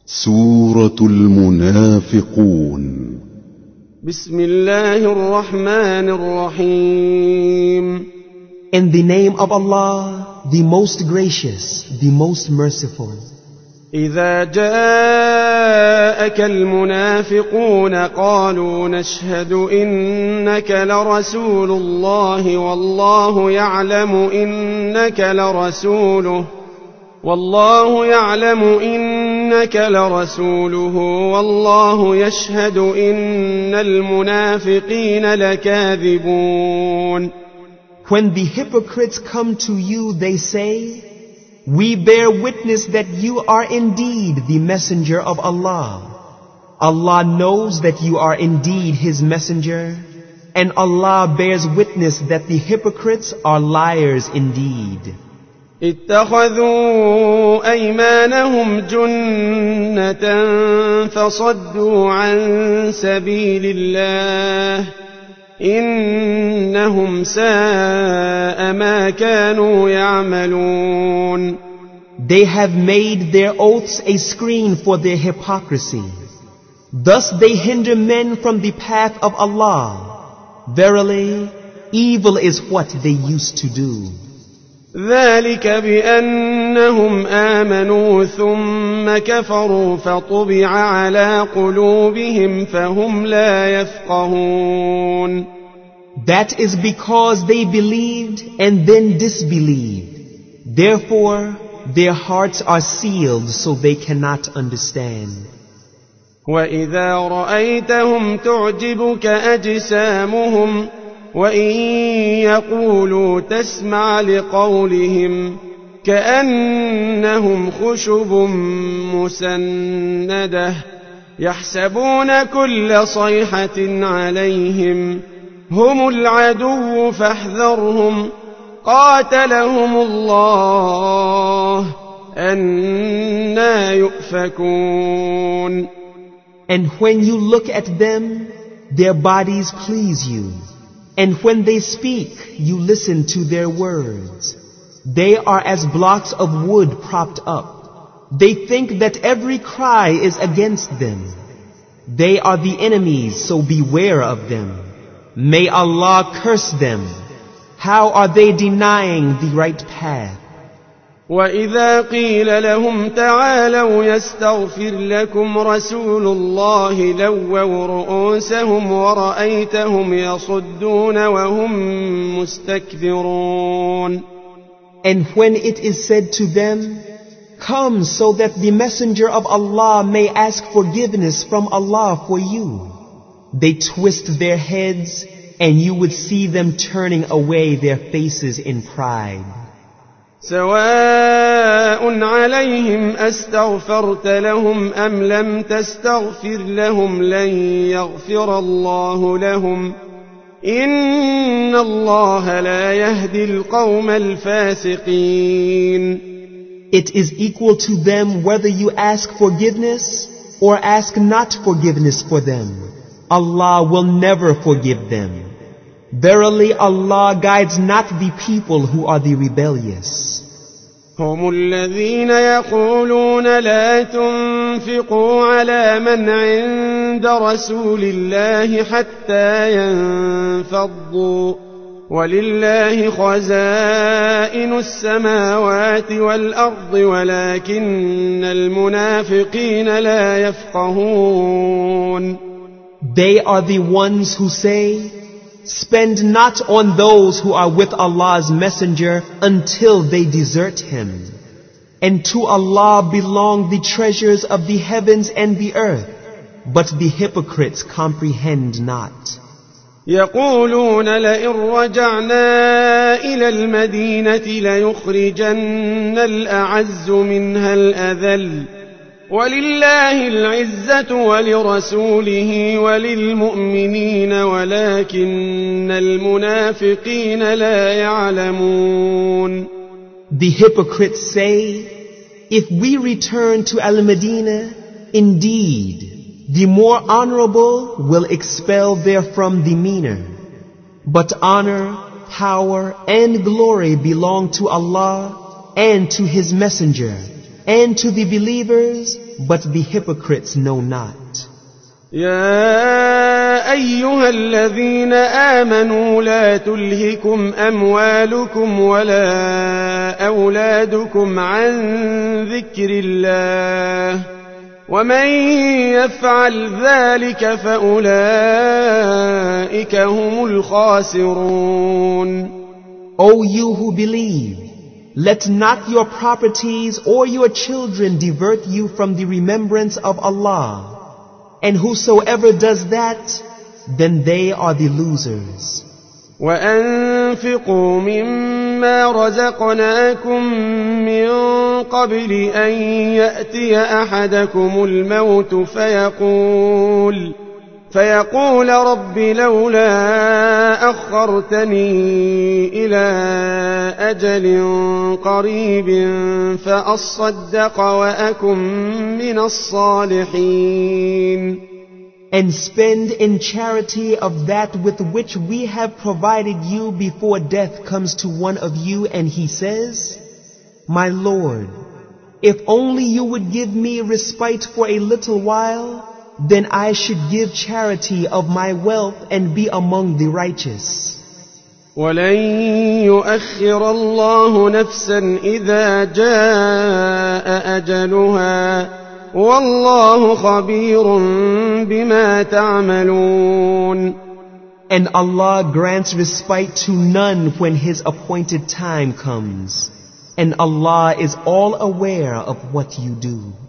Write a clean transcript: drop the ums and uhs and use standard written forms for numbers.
سورة المنافقون. بسم الله الرحمن الرحيم. In the name of Allah, the most gracious, the most merciful. إذا جاءك المنافقون قالوا نشهد إنك لرسول الله والله يعلم إنك لرسوله والله يشهد إن المنافقين لكاذبون. When the hypocrites come to you, they say, "We bear witness that you are indeed the messenger of Allah. Allah knows that you are indeed His messenger, and Allah bears witness that the hypocrites are liars indeed." اتخذوا أيمانهم جنة فصدوا عن سبيل الله إنهم ساء ما كانوا يعملون. They have made their oaths a screen for their hypocrisy. Thus they hinder men from the path of Allah. Verily, evil is what they used to do. ذلك بأنهم آمنوا ثم كفروا فطبع على قلوبهم فهم لا يفقهون. That is because they believed and then disbelieved. Therefore, their hearts are sealed so they cannot understand. وإذا رأيتهم تعجبك أجسامهم وإن يقولوا تسمع لقولهم كأنهم خشب مسندة يحسبون كل صيحة عليهم هم العدو فاحذرهم قاتلهم الله أنى يؤفكون. And when you look at them, their bodies please you. And when they speak, you listen to their words. They are as blocks of wood propped up. They think that every cry is against them. They are the enemies, so beware of them. May Allah curse them. How are they denying the right path? وإذا قيل لهم تعالوا يستغفر لكم رسول الله لووا رؤوسهم ورأيتهم يصدون وهم مستكبرون. And when it is said to them, "Come so that the messenger of Allah may ask forgiveness from Allah for you," they twist their heads and you would see them turning away their faces in pride. سواء عليهم أستغفرت لهم أم لم تستغفر لهم لن يغفر الله لهم إن الله لا يهدي القوم الفاسقين. It is equal to them whether you ask forgiveness or ask not forgiveness for them. Allah will never forgive them. Verily Allah guides not the people who are the rebellious. هم الذين يقولون لا تنفقوا على من عند رسول الله حتى ينفضوا ولله خزائن السماوات والأرض ولكن المنافقين لا يفقهون. They are the ones who say, "Spend not on those who are with Allah's messenger until they desert him. And to Allah belong the treasures of the heavens and the earth, but the hypocrites comprehend not." يقولون لئن رجعنا إلى المدينة ليخرجن الأعز منها الأذل ولله العزة ولرسوله وللمؤمنين ولكن المنافقين لا يعلمون. The hypocrites say, "If we return to Al-Madinah, indeed, the more honorable will expel therefrom the meaner. But honor, power, and glory belong to Allah and to His Messenger, and to the believers, but the hypocrites know not. يا أيها الذين آمنوا لا تلهكم أموالكم ولا أولادكم عن ذكر الله ومن يفعل ذلك فأولئك هم الخاسرون. O you who believe, let not your properties or your children divert you from the remembrance of Allah. And whosoever does that, then they are the losers. وأنفقوا مما رزقناكم من قبل أن يأتي أحدكم الموت فيقول رب لولا أخرتني إلى أجل قريب فأصدق وأكن من الصالحين. And spend in charity of that with which we have provided you before death comes to one of you and he says, My Lord, if only you would give me respite for a little while, then I should give charity of my wealth and be among the righteous. ولن يؤخر الله نفسا إذا جاء أجلها والله خبير بما تعملون. And Allah grants respite to none when His appointed time comes. And Allah is all aware of what you do.